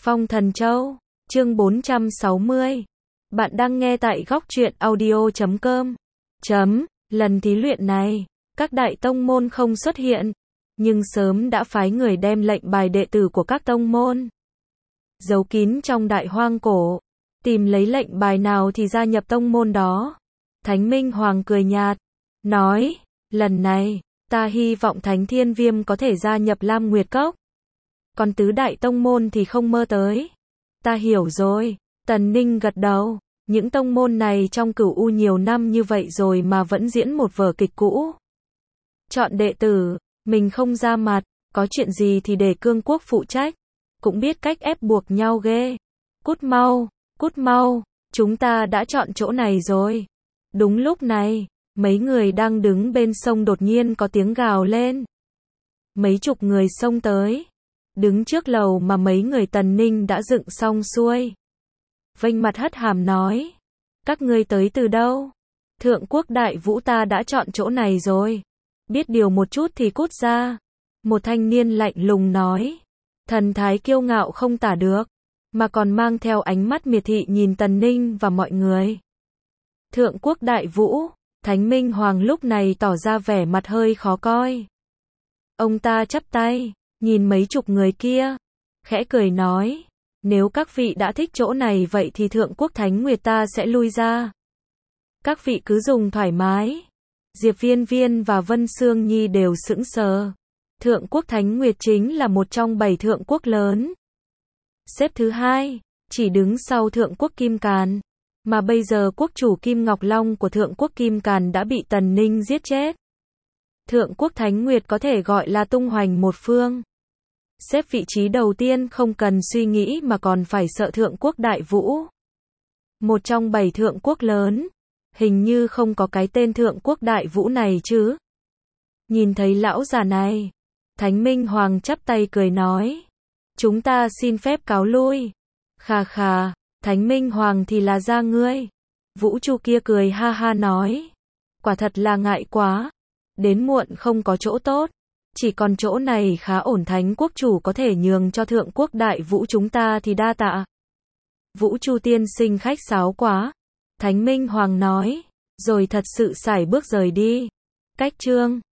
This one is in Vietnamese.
Phong Thần Châu, chương 460. Bạn đang nghe tại góc truyện audio.com. Lần thí luyện này, các đại tông môn không xuất hiện, nhưng sớm đã phái người đem lệnh bài đệ tử của các tông môn giấu kín trong đại hoang cổ, tìm lấy lệnh bài nào thì gia nhập tông môn đó. Thánh Minh Hoàng cười nhạt, nói, lần này, ta hy vọng Thánh Thiên Viêm có thể gia nhập Lam Nguyệt Cốc. Còn tứ đại tông môn thì không mơ tới. Ta hiểu rồi, Tần Ninh gật đầu, những tông môn này trong Cửu U nhiều năm như vậy rồi mà vẫn diễn một vở kịch cũ. Chọn đệ tử, mình không ra mặt, có chuyện gì thì để Cương Quốc phụ trách, cũng biết cách ép buộc nhau ghê. Cút mau, chúng ta đã chọn chỗ này rồi. Đúng lúc này, mấy người đang đứng bên sông đột nhiên có tiếng gào lên. Mấy chục người xông tới, đứng trước lầu mà mấy người Tần Ninh đã dựng xong xuôi. Vênh mặt hất hàm nói, các ngươi tới từ đâu? Thượng Quốc Đại Vũ ta đã chọn chỗ này rồi. Biết điều một chút thì cút ra. Một thanh niên lạnh lùng nói, thần thái kiêu ngạo không tả được, mà còn mang theo ánh mắt miệt thị nhìn Tần Ninh và mọi người. Thượng Quốc Đại Vũ, Thánh Minh Hoàng lúc này tỏ ra vẻ mặt hơi khó coi. Ông ta chắp tay, nhìn mấy chục người kia, khẽ cười nói, nếu các vị đã thích chỗ này vậy thì Thượng Quốc Thánh Nguyệt ta sẽ lui ra. Các vị cứ dùng thoải mái. Diệp Viên Viên và Vân Sương Nhi đều sững sờ. Thượng Quốc Thánh Nguyệt chính là một trong 7 thượng quốc lớn, xếp thứ 2, chỉ đứng sau Thượng Quốc Kim Càn. Mà bây giờ quốc chủ Kim Ngọc Long của Thượng Quốc Kim Càn đã bị Tần Ninh giết chết. Thượng Quốc Thánh Nguyệt có thể gọi là tung hoành một phương. Xếp vị trí đầu tiên không cần suy nghĩ mà còn phải sợ Thượng Quốc Đại Vũ. Một trong 7 thượng quốc lớn, hình như không có cái tên Thượng Quốc Đại Vũ này chứ. Nhìn thấy lão già này, Thánh Minh Hoàng chắp tay cười nói, chúng ta xin phép cáo lui. Khà, Thánh Minh Hoàng thì là ra ngươi. Vũ Chu kia cười ha ha nói, quả thật là ngại quá, đến muộn không có chỗ tốt, chỉ còn chỗ này khá ổn. Thánh quốc chủ có thể nhường cho Thượng Quốc Đại Vũ chúng ta thì đa tạ. Vũ Chu tiên sinh khách sáo quá, Thánh Minh Hoàng nói, rồi thật sự sải bước rời đi. Cách chương